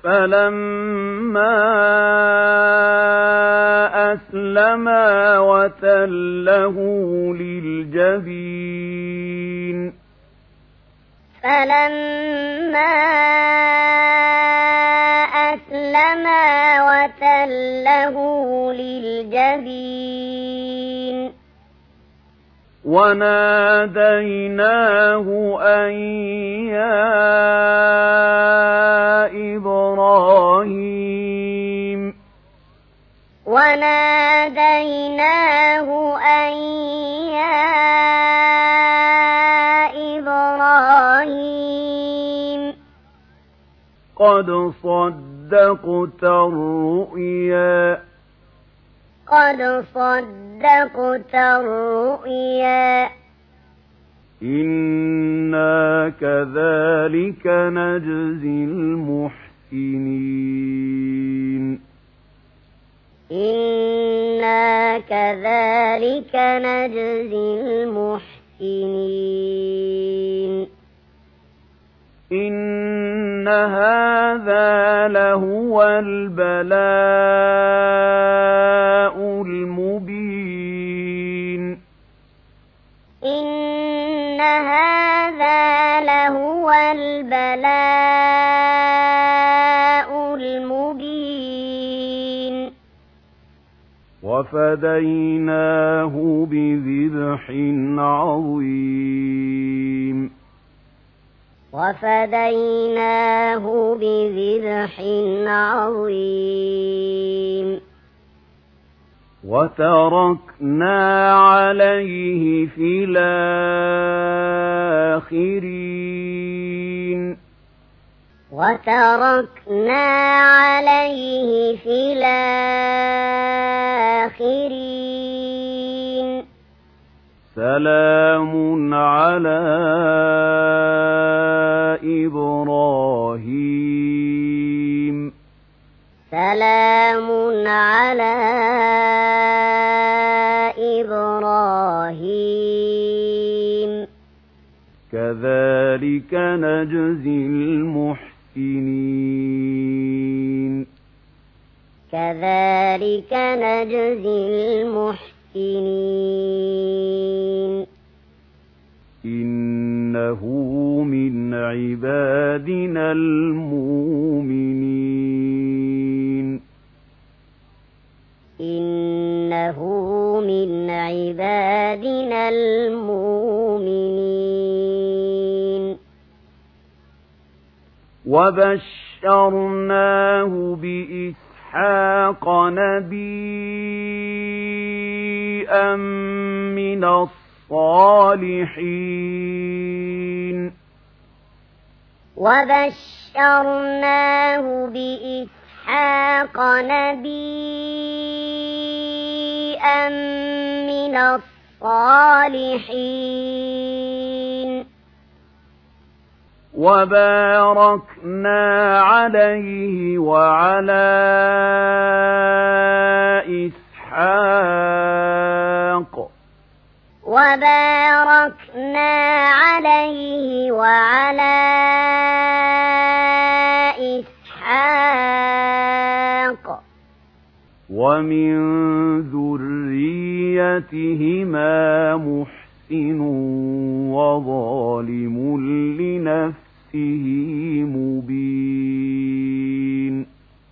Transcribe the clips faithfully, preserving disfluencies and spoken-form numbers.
فلما أسلما وتله للجبين فلما أسلما وتله للجبين وناديناه أن يا إبراهيم وناديناه أن يا إبراهيم قد صدقت الرؤيا قد صدقت الرؤيا إنا كذلك نجزي المحسنين إنا كذلك نجزي المحسنين إن هذا لهو البلاء المبين إن هذا لهو البلاء المبين وفديناه بذبح عظيم وفديناه بذبح عظيم وتركنا عليه في الآخرين وتركنا عليه في الآخرين سلام على إبراهيم سلام على إبراهيم كذلك نجزي المحسنين كذلك نجزي المحسنين إنه من عبادنا المؤمنين إنه من عبادنا المؤمنين وبشرناه بإسحاق نبيا من الصالحين وبشرناه بإسحاق نبيا من الصالحين وباركنا عليه وعلى إسحاق وباركنا عليه وعلى إسحاق ومن ذريتهما محسن وظالم لنفسه مبين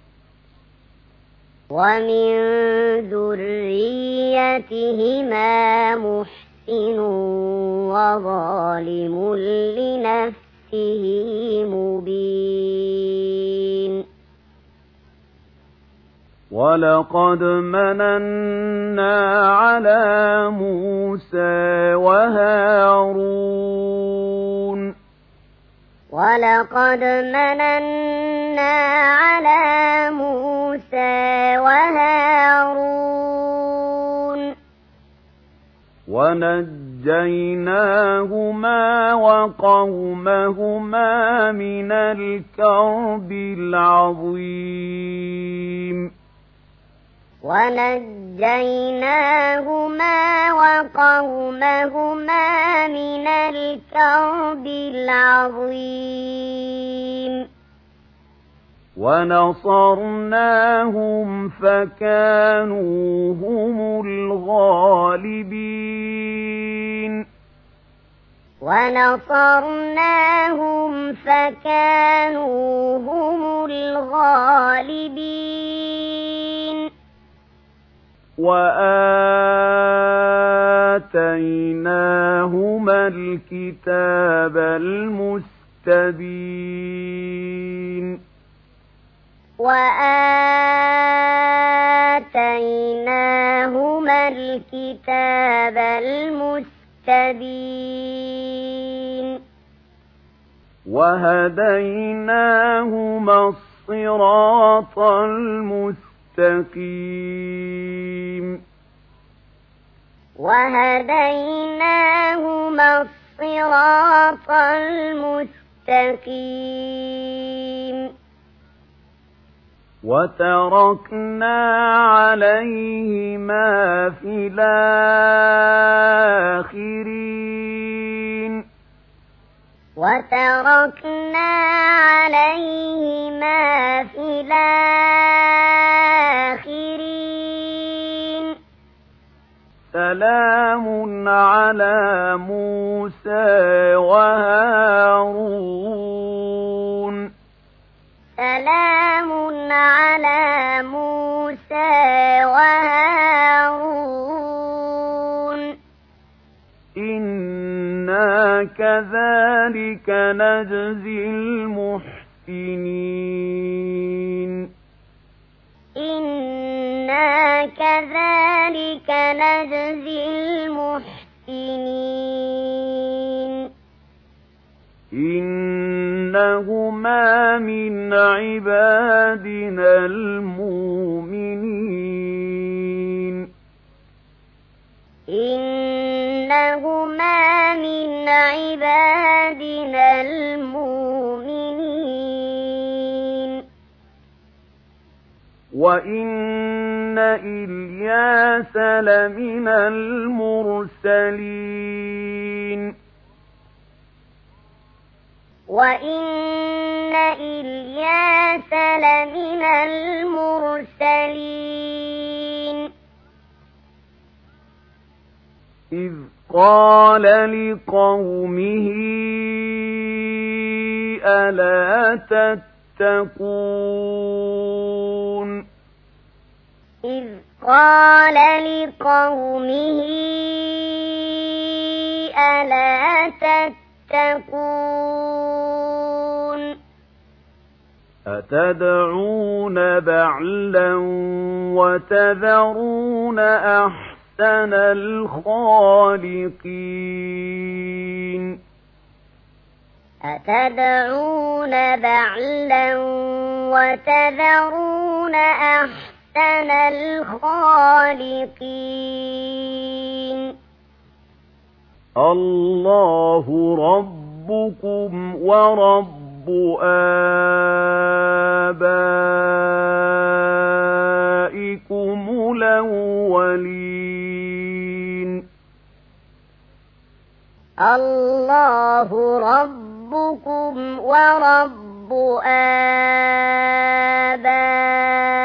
ومن ذريتهما محسن وظالم لنفسه مبين ولقد مننا على موسى وهارون ولقد مننا على موسى وهارون ونجيناهما وقومهما من الكرب العظيم ونجيناهما وقومهما من الكرب العظيم ونصرناهم فكانوا هم الغالبين ونصرناهم فكانوا هم الغالبين وآتيناهما الكتاب المستبين وآتيناهما الكتاب المستبين وهديناهما الصراط المستقيم وهديناهما الصراط المستقيم وتركنا عليهما في الآخرين وتركنا عليهما في الآخرين سلام على موسى وهارون سلام على موسى وهارون إنا كذلك نجزي المحسنين إنا كذلك نجزي المحسنين إنهما من عبادنا المؤمنين إنهما من عبادنا المؤمنين وإن إلياس لمن المرسلين وإن إلياس لمن المرسلين إذ قال لقومه ألا تتقون إذ قال لقومه ألا تتقون أتدعون بعلا وتذرون أحسن الخالقين أتدعون بعلا وتذرون أحسن الخالقين الله ربكم ورب آبائكم الأولين الله ربكم ورب آبائكم